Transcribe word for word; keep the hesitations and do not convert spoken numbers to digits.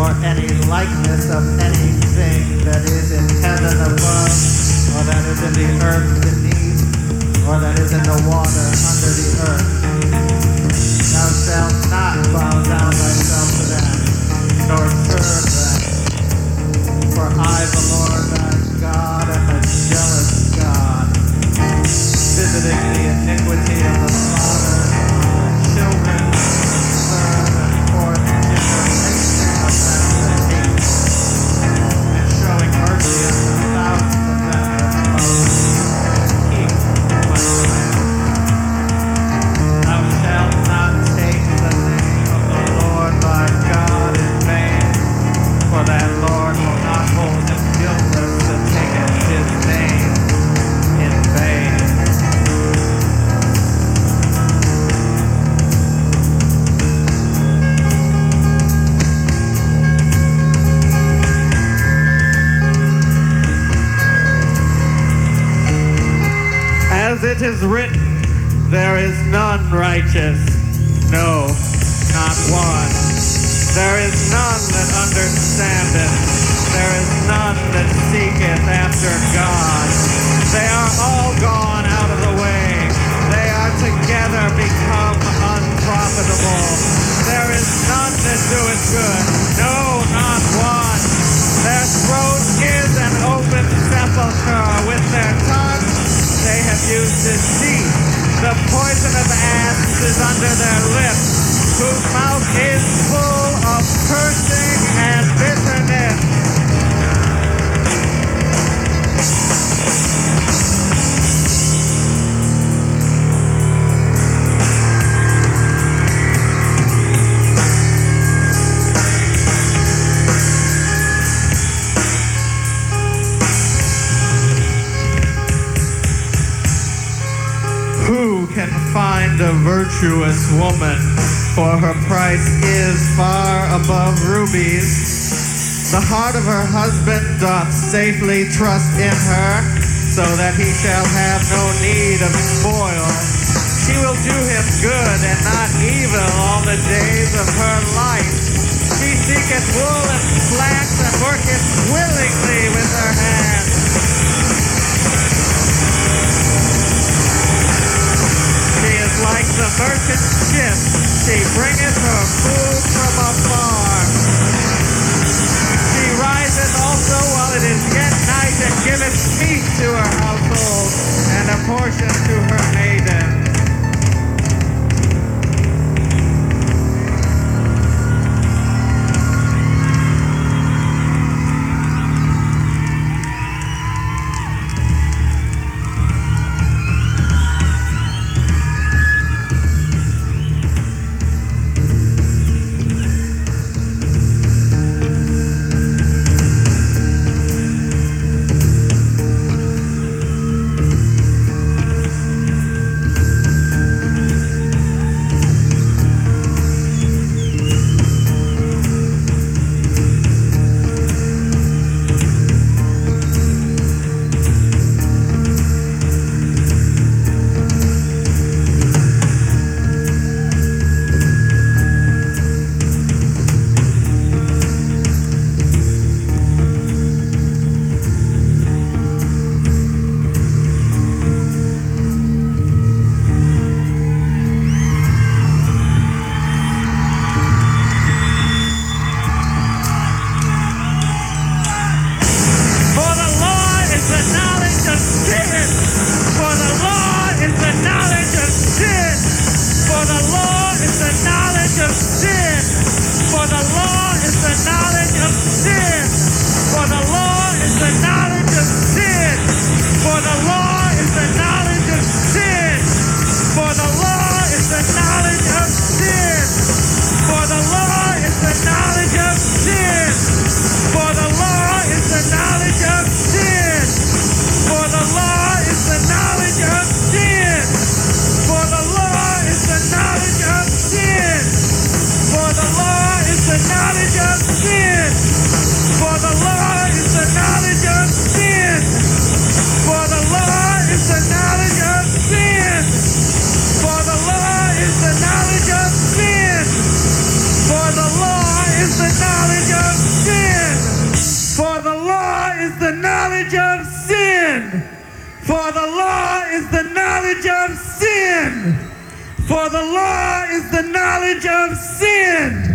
or any likeness of anything that is in heaven above, or that is in the earth beneath, or that is in the water under the earth. Thou shalt not bow down thyself to them, nor serve them. For I, the Lord thy God, am a jealous God, visiting the iniquity of the fathers on the children, and the third and fourth generation of them that hate me, and showing mercy unto thousands of them that love me and keep my commandments. Thou shalt not take the name of the Lord thy God in vain, for that Lord will not hold him guiltless that taketh his name in vain. As it is written, there is none righteous, no, not one. There is none that understandeth, there is none that seeketh after God. They are all gone out of the way, they are together become unprofitable. There is none that doeth good, no, not one. Their throat is an open sepulchre, with their tongue they have used deceit. The poison of asps is under their lips, whose mouth is full of cursing and bitterness. Who can find a virtuous woman? For her price is far above rubies. The heart of her husband doth safely trust in her, so that he shall have no need of spoil. She will do him good and not evil all the days of her life. She seeketh wool and flax and worketh willingly with her hands. She is like the merchant ship, she bringeth her food from afar. She riseth also while it is yet night, and giveth meat to her household, and a portion to her maidens. knowledge of sin. For the law is the knowledge of sin.